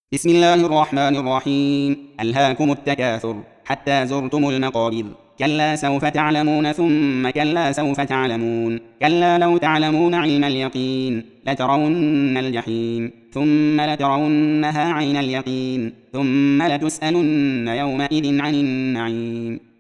بسم الله الرحمن الرحيم. ألهاكم التكاثر حتى زرتم المقابر. كلا سوف تعلمون ثم كلا سوف تعلمون. كلا لو تعلمون علم اليقين لترون الجحيم ثم لترونها عين اليقين ثم لتسألن يومئذ عن النعيم.